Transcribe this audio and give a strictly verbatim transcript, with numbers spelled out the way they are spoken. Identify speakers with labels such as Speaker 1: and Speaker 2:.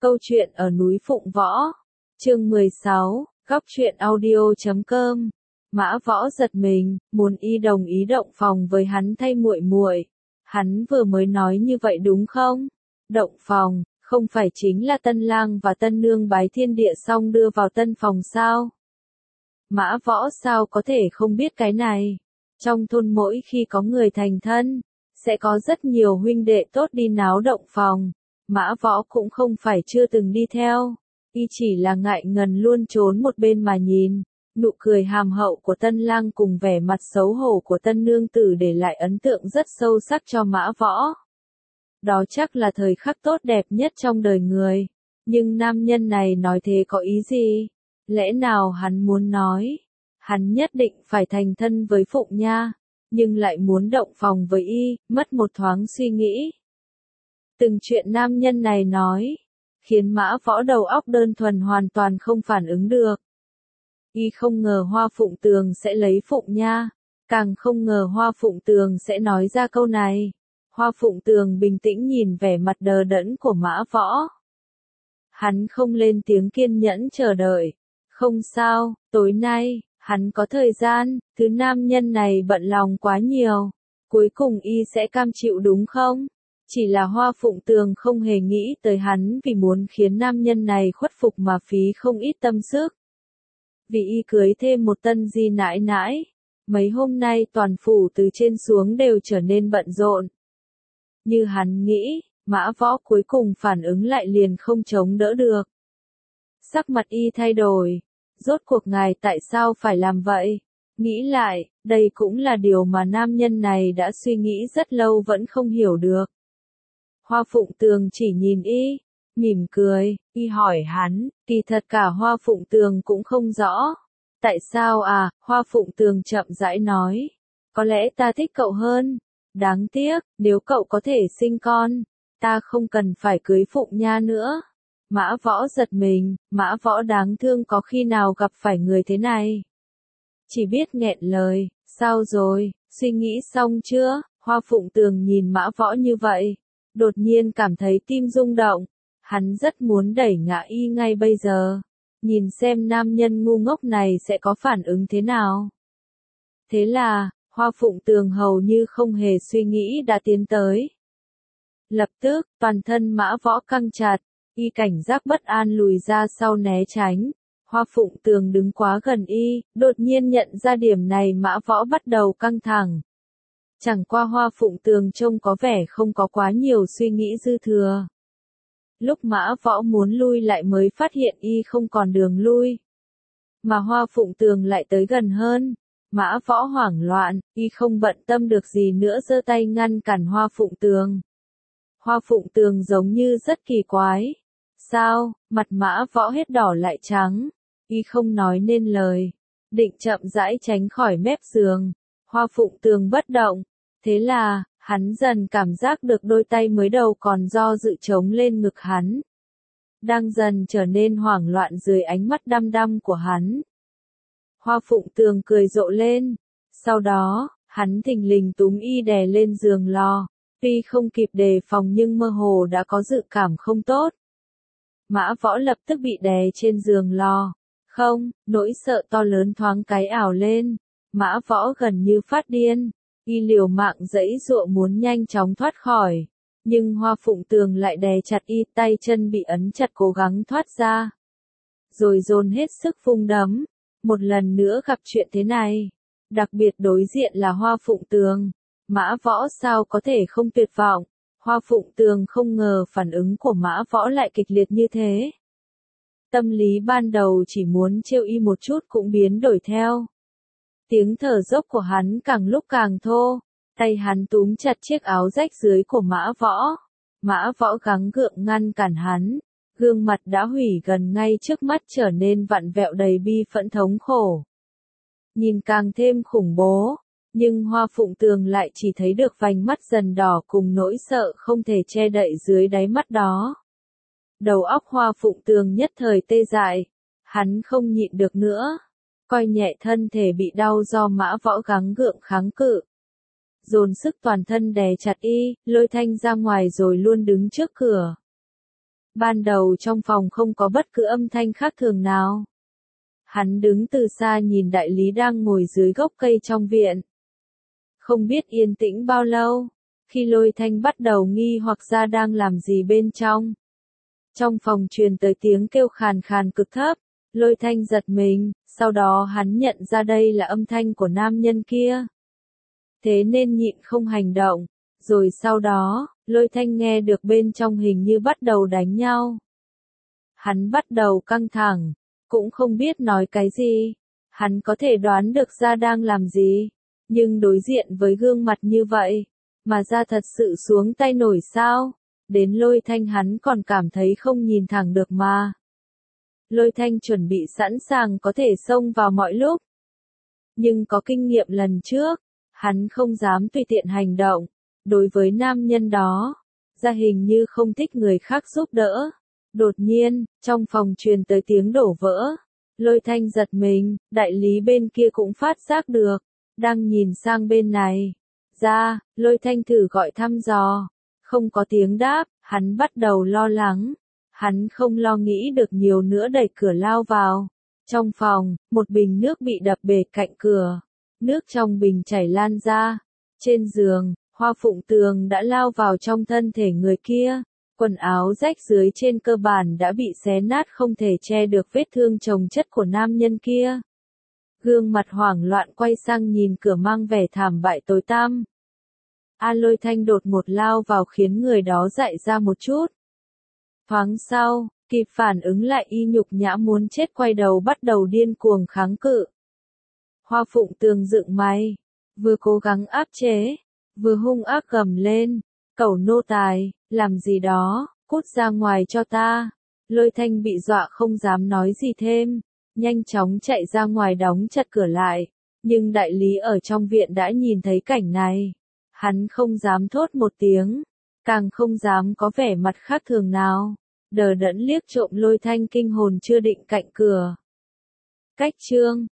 Speaker 1: Câu chuyện ở núi Phụng Võ. Chương mười sáu, góc truyện audio chấm com. Mã Võ giật mình, muốn y đồng ý động phòng với hắn thay muội muội. Hắn vừa mới nói như vậy đúng không? Động phòng, không phải chính là tân lang và tân nương bái thiên địa xong đưa vào tân phòng sao? Mã Võ sao có thể không biết cái này? Trong thôn mỗi khi có người thành thân, sẽ có rất nhiều huynh đệ tốt đi náo động phòng. Mã Võ cũng không phải chưa từng đi theo, y chỉ là ngại ngần luôn trốn một bên mà nhìn. Nụ cười hàm hậu của tân lang cùng vẻ mặt xấu hổ của tân nương tử để lại ấn tượng rất sâu sắc cho Mã Võ. Đó chắc là thời khắc tốt đẹp nhất trong đời người. Nhưng nam nhân này nói thế có ý gì? Lẽ nào hắn muốn nói, hắn nhất định phải thành thân với Phụng Nha, nhưng lại muốn động phòng với y, mất một thoáng suy nghĩ. Từng chuyện nam nhân này nói, khiến Mã Võ đầu óc đơn thuần hoàn toàn không phản ứng được. Y không ngờ Hoa Phụng Tường sẽ lấy Phụng Nha, càng không ngờ Hoa Phụng Tường sẽ nói ra câu này. Hoa Phụng Tường bình tĩnh nhìn vẻ mặt đờ đẫn của Mã Võ. Hắn không lên tiếng kiên nhẫn chờ đợi. Không sao, tối nay, hắn có thời gian, thứ nam nhân này bận lòng quá nhiều. Cuối cùng y sẽ cam chịu đúng không? Chỉ là Hoa Phụng Tường không hề nghĩ tới hắn vì muốn khiến nam nhân này khuất phục mà phí không ít tâm sức. Vì y cưới thêm một tân di nãi nãi, mấy hôm nay toàn phủ từ trên xuống đều trở nên bận rộn. Như hắn nghĩ, Mã Võ cuối cùng phản ứng lại liền không chống đỡ được. Sắc mặt y thay đổi, rốt cuộc ngài tại sao phải làm vậy? Nghĩ lại, đây cũng là điều mà nam nhân này đã suy nghĩ rất lâu vẫn không hiểu được. Hoa Phụng Tường chỉ nhìn y, mỉm cười, y hỏi hắn, kỳ thật cả Hoa Phụng Tường cũng không rõ. Tại sao à? Hoa Phụng Tường chậm rãi nói, có lẽ ta thích cậu hơn. Đáng tiếc, nếu cậu có thể sinh con, ta không cần phải cưới Phụng Nha nữa. Mã Võ giật mình, Mã Võ đáng thương có khi nào gặp phải người thế này. Chỉ biết nghẹn lời, sao rồi, suy nghĩ xong chưa? Hoa Phụng Tường nhìn Mã Võ như vậy, đột nhiên cảm thấy tim rung động. Hắn rất muốn đẩy ngã y ngay bây giờ, nhìn xem nam nhân ngu ngốc này sẽ có phản ứng thế nào. Thế là, Hoa Phụng Tường hầu như không hề suy nghĩ đã tiến tới. Lập tức, toàn thân Mã Võ căng chặt, y cảnh giác bất an lùi ra sau né tránh. Hoa Phụng Tường đứng quá gần y, đột nhiên nhận ra điểm này Mã Võ bắt đầu căng thẳng. Chẳng qua Hoa Phụng Tường trông có vẻ không có quá nhiều suy nghĩ dư thừa. Lúc Mã Võ muốn lui lại mới phát hiện y không còn đường lui. Mà Hoa Phụng Tường lại tới gần hơn. Mã Võ hoảng loạn, y không bận tâm được gì nữa giơ tay ngăn cản Hoa Phụng Tường. Hoa Phụng Tường giống như rất kỳ quái. Sao? Mặt Mã Võ hết đỏ lại trắng. Y không nói nên lời. Định chậm rãi tránh khỏi mép giường. Hoa Phụng Tường bất động. Thế là, hắn dần cảm giác được đôi tay mới đầu còn do dự trống lên ngực hắn. Đang dần trở nên hoảng loạn dưới ánh mắt đăm đăm của hắn. Hoa Phụng Tường cười rộ lên. Sau đó, hắn thình lình túm y đè lên giường lò. Tuy không kịp đề phòng nhưng mơ hồ đã có dự cảm không tốt. Mã Võ lập tức bị đè trên giường lò. Không, nỗi sợ to lớn thoáng cái ảo lên. Mã Võ gần như phát điên. Y liều mạng giãy giụa muốn nhanh chóng thoát khỏi. Nhưng Hoa Phụng Tường lại đè chặt y, tay chân bị ấn chặt cố gắng thoát ra. Rồi dồn hết sức vung đấm. Một lần nữa gặp chuyện thế này. Đặc biệt đối diện là Hoa Phụng Tường. Mã Võ sao có thể không tuyệt vọng. Hoa Phụng Tường không ngờ phản ứng của Mã Võ lại kịch liệt như thế. Tâm lý ban đầu chỉ muốn trêu y một chút cũng biến đổi theo. Tiếng thở dốc của hắn càng lúc càng thô. Tay hắn túm chặt chiếc áo rách dưới của Mã Võ. Mã Võ gắng gượng ngăn cản hắn. Gương mặt đã hủy gần ngay trước mắt trở nên vặn vẹo đầy bi phẫn thống khổ. Nhìn càng thêm khủng bố. Nhưng Hoa Phụng Tường lại chỉ thấy được vành mắt dần đỏ cùng nỗi sợ không thể che đậy dưới đáy mắt đó. Đầu óc Hoa Phụng Tường nhất thời tê dại. Hắn không nhịn được nữa. Coi nhẹ thân thể bị đau do Mã Võ gắng gượng kháng cự. Dồn sức toàn thân đè chặt y, lôi thanh ra ngoài rồi luôn đứng trước cửa. Ban đầu trong phòng không có bất cứ âm thanh khác thường nào. Hắn đứng từ xa nhìn đại lý đang ngồi dưới gốc cây trong viện. Không biết yên tĩnh bao lâu, khi Lôi Thanh bắt đầu nghi hoặc ra đang làm gì bên trong. Trong phòng truyền tới tiếng kêu khàn khàn cực thấp, Lôi Thanh giật mình, sau đó hắn nhận ra đây là âm thanh của nam nhân kia. Thế nên nhịn không hành động, rồi sau đó, Lôi Thanh nghe được bên trong hình như bắt đầu đánh nhau. Hắn bắt đầu căng thẳng, cũng không biết nói cái gì, hắn có thể đoán được ra đang làm gì, nhưng đối diện với gương mặt như vậy, mà ra thật sự xuống tay nổi sao, đến Lôi Thanh hắn còn cảm thấy không nhìn thẳng được mà. Lôi Thanh chuẩn bị sẵn sàng có thể xông vào mọi lúc. Nhưng có kinh nghiệm lần trước, hắn không dám tùy tiện hành động, đối với nam nhân đó, ra hình như không thích người khác giúp đỡ. Đột nhiên, trong phòng truyền tới tiếng đổ vỡ. Lôi Thanh giật mình, đại lý bên kia cũng phát giác được, đang nhìn sang bên này. Ra, Lôi Thanh thử gọi thăm dò, không có tiếng đáp, hắn bắt đầu lo lắng. Hắn không lo nghĩ được nhiều nữa đẩy cửa lao vào. Trong phòng, một bình nước bị đập bể cạnh cửa. Nước trong bình chảy lan ra. Trên giường, Hoa Phụng Tường đã lao vào trong thân thể người kia. Quần áo rách dưới trên cơ bản đã bị xé nát không thể che được vết thương chồng chất của nam nhân kia. Gương mặt hoảng loạn quay sang nhìn cửa mang vẻ thảm bại tối tăm. A Lôi Thanh đột một lao vào khiến người đó dại ra một chút. Thoáng sau, kịp phản ứng lại y nhục nhã muốn chết quay đầu bắt đầu điên cuồng kháng cự. Hoa Phụng Tường dựng mày, vừa cố gắng áp chế, vừa hung ác gầm lên, cẩu nô tài, làm gì đó, cút ra ngoài cho ta. Lôi Thanh bị dọa không dám nói gì thêm, nhanh chóng chạy ra ngoài đóng chặt cửa lại, nhưng đại lý ở trong viện đã nhìn thấy cảnh này. Hắn không dám thốt một tiếng, càng không dám có vẻ mặt khác thường nào, đờ đẫn liếc trộm Lôi Thanh kinh hồn chưa định cạnh cửa. Cách chương